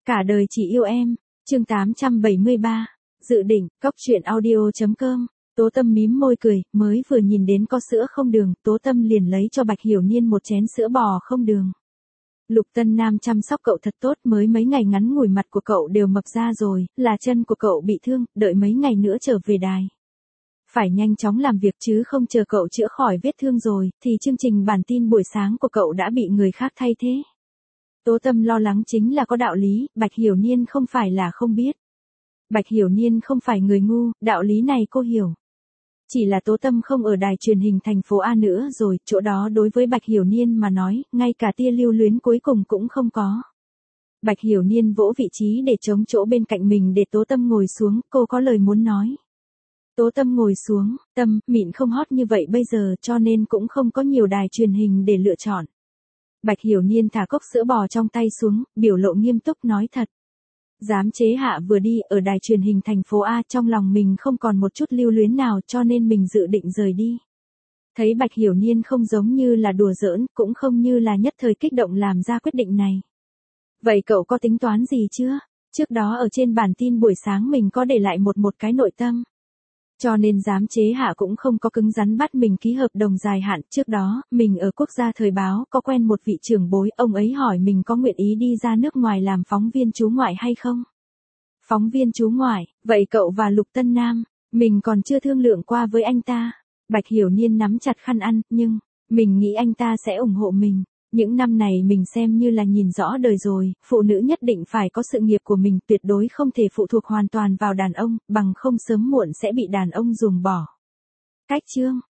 Cả đời chỉ yêu em, chương 873, dự định, cóc truyện audio.com. Tố Tâm mím môi cười, mới vừa nhìn đến có sữa không đường, Tố Tâm liền lấy cho Bạch Hiểu Niên một chén sữa bò không đường. Lục Tân Nam chăm sóc cậu thật tốt, mới mấy ngày ngắn ngủi mặt của cậu đều mập ra rồi, là chân của cậu bị thương, đợi mấy ngày nữa trở về đài. Phải nhanh chóng làm việc chứ không chờ cậu chữa khỏi vết thương rồi, thì chương trình bản tin buổi sáng của cậu đã bị người khác thay thế. Tố Tâm lo lắng chính là có đạo lý, Bạch Hiểu Niên không phải là không biết. Bạch Hiểu Niên không phải người ngu, đạo lý này cô hiểu. Chỉ là Tố Tâm không ở đài truyền hình thành phố A nữa rồi, chỗ đó đối với Bạch Hiểu Niên mà nói, ngay cả tia lưu luyến cuối cùng cũng không có. Bạch Hiểu Niên vỗ vị trí để trống chỗ bên cạnh mình để Tố Tâm ngồi xuống, cô có lời muốn nói. Tố Tâm ngồi xuống, Tâm, mịn không hot như vậy bây giờ cho nên cũng không có nhiều đài truyền hình để lựa chọn. Bạch Hiểu Niên thả cốc sữa bò trong tay xuống, biểu lộ nghiêm túc nói thật. Giám chế Hạ vừa đi ở đài truyền hình thành phố A, trong lòng mình không còn một chút lưu luyến nào cho nên mình dự định rời đi. Thấy Bạch Hiểu Niên không giống như là đùa giỡn, cũng không như là nhất thời kích động làm ra quyết định này. Vậy cậu có tính toán gì chưa? Trước đó ở trên bản tin buổi sáng mình có để lại một cái nội tâm. Cho nên giám chế Hạ cũng không có cứng rắn bắt mình ký hợp đồng dài hạn. Trước đó, mình ở Quốc gia Thời báo có quen một vị trưởng bối, ông ấy hỏi mình có nguyện ý đi ra nước ngoài làm phóng viên trú ngoại hay không. Phóng viên trú ngoại, vậy cậu và Lục Tân Nam, mình còn chưa thương lượng qua với anh ta. Bạch Hiểu Niên nắm chặt khăn ăn, nhưng, mình nghĩ anh ta sẽ ủng hộ mình. Những năm này mình xem như là nhìn rõ đời rồi, phụ nữ nhất định phải có sự nghiệp của mình, tuyệt đối không thể phụ thuộc hoàn toàn vào đàn ông, bằng không sớm muộn sẽ bị đàn ông ruồng bỏ. Cách chương